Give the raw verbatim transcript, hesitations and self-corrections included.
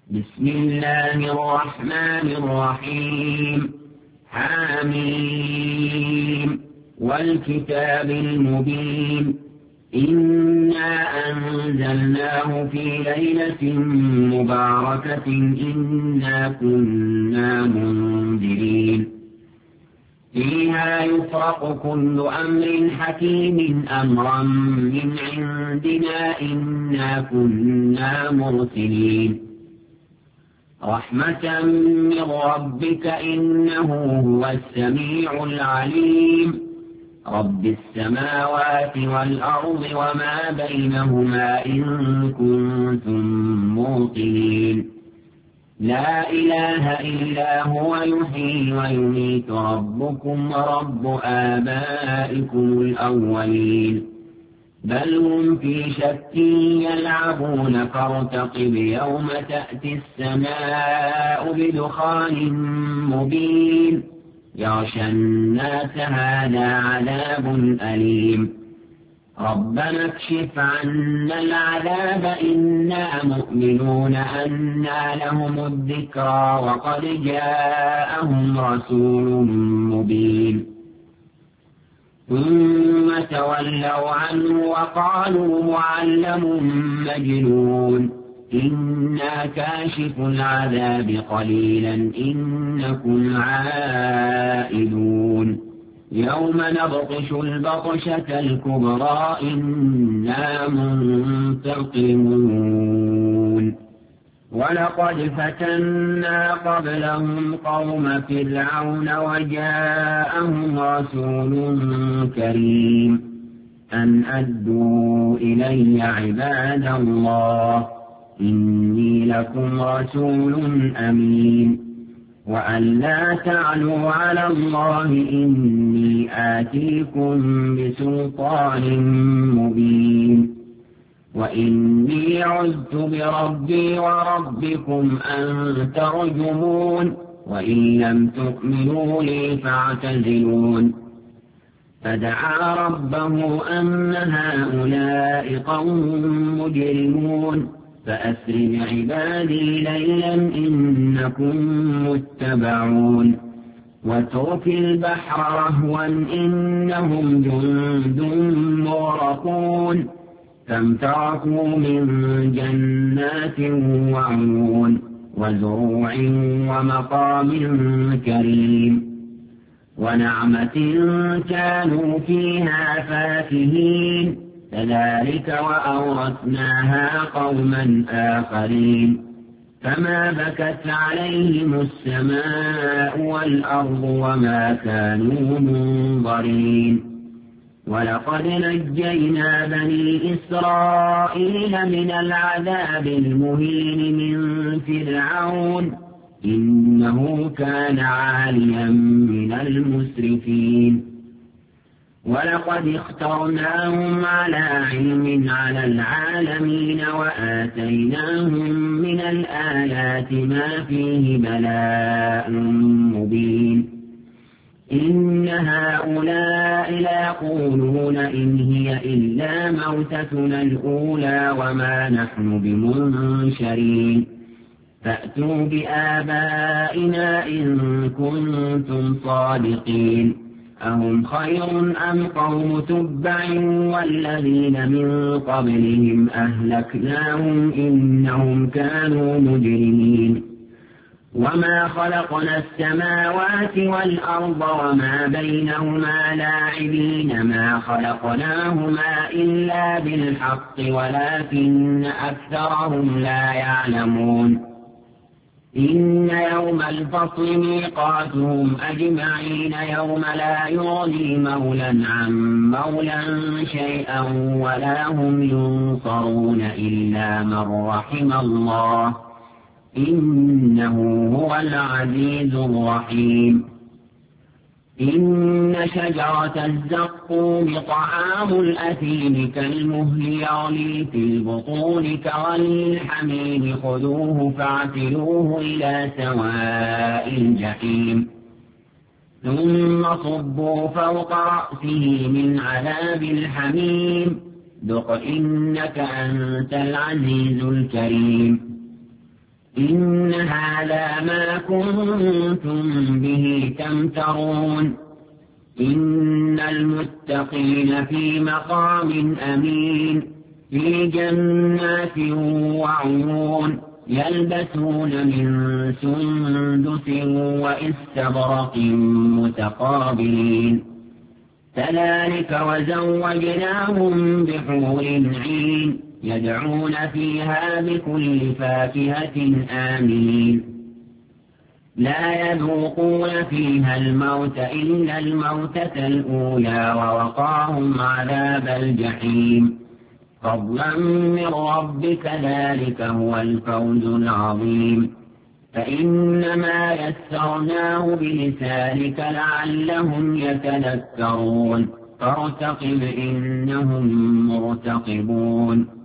بسم الله الرحمن الرحيم حميم والكتاب المبين إنا أنزلناه في ليلة مباركة إنا كنا منذرين فيها يفرق كل أمر حكيم أمرا من عندنا إنا كنا مرسلين رحمة من ربك إنه هو السميع العليم رب السماوات والأرض وما بينهما إن كنتم موقنين لا إله إلا هو يحيي ويميت ربكم ورب آبائكم الأولين بل هم في شك يلعبون فارتقب يوم تأتي السماء بدخان مبين يغشى الناس هذا عذاب أليم ربنا اكشف عنا العذاب إنا مؤمنون أنى لهم الذكرى وقد جاءهم رسول مبين ثم تولوا عنه وقالوا معلم مجنون إنا كاشف العذاب قليلا إنكم عائدون يوم نبطش البطشة الكبرى إنا منتقمون ولقد فتنا قبلهم قوم فرعون وجاءهم رسول كريم أن أدوا إلي عباد الله إني لكم رسول أمين وأن لا تعلوا على الله إني آتيكم بسلطان مبين وإني عذت بربي وربكم أن ترجمون وإن لم تؤمنوا لي فاعتزلون فدعا ربه أن هؤلاء قوم مجرمون فأسر بعبادي ليلا إنكم متبعون واترك البحر رهوا إنهم جند مغرقون كم تركوا من جنات وعيون وزروع ومقام كريم ونعمة كانوا فيها فاكهين كذلك وأورثناها قوما آخرين فما بكت عليهم السماء والأرض وما كانوا منظرين ولقد نجينا بني إسرائيل من العذاب المهين من فرعون إنه كان عاليا من المسرفين ولقد اخترناهم على علم على العالمين وآتيناهم من الآيات ما فيه بلاء مبين إن هؤلاء ليقولون إن هي إلا موتتنا الأولى وما نحن بمنشرين فأتوا بآبائنا إن كنتم صادقين أهم خير أم قوم تبع والذين من قبلهم أهلكناهم إنهم كانوا مجرمين وما خلقنا السماوات والأرض وما بينهما لاعبين ما خلقناهما إلا بالحق ولكن أكثرهم لا يعلمون إن يوم الفصل ميقاتهم أجمعين يوم لا يغني مولا عن مولا شيئا ولا هم ينصرون إلا من رحم الله إنه هو العزيز الرحيم إن شجرة الزقوم طعام الأثيم كالمهل يغلي في البطون كغلي الحميم خذوه فاعتلوه إلى سواء الجحيم ثم صبوا فوق رأسه من عذاب الحميم ذق إنك أنت العزيز الكريم إن هذا ما كنتم به تمترون إن المتقين في مقام أمين في جنات وعيون يلبسون من سندس وإستبرق متقابلين كذلك وزوجناهم بحور عين يدعون فيها بكل فاكهة آمنين لا يذوقون فيها الموت إلا الموتة الأولى ووقاهم عذاب الجحيم فضلا من ربك ذلك هو الفوز العظيم فإنما يسرناه بلسانك لعلهم يتذكرون فارتقب إنهم مرتقبون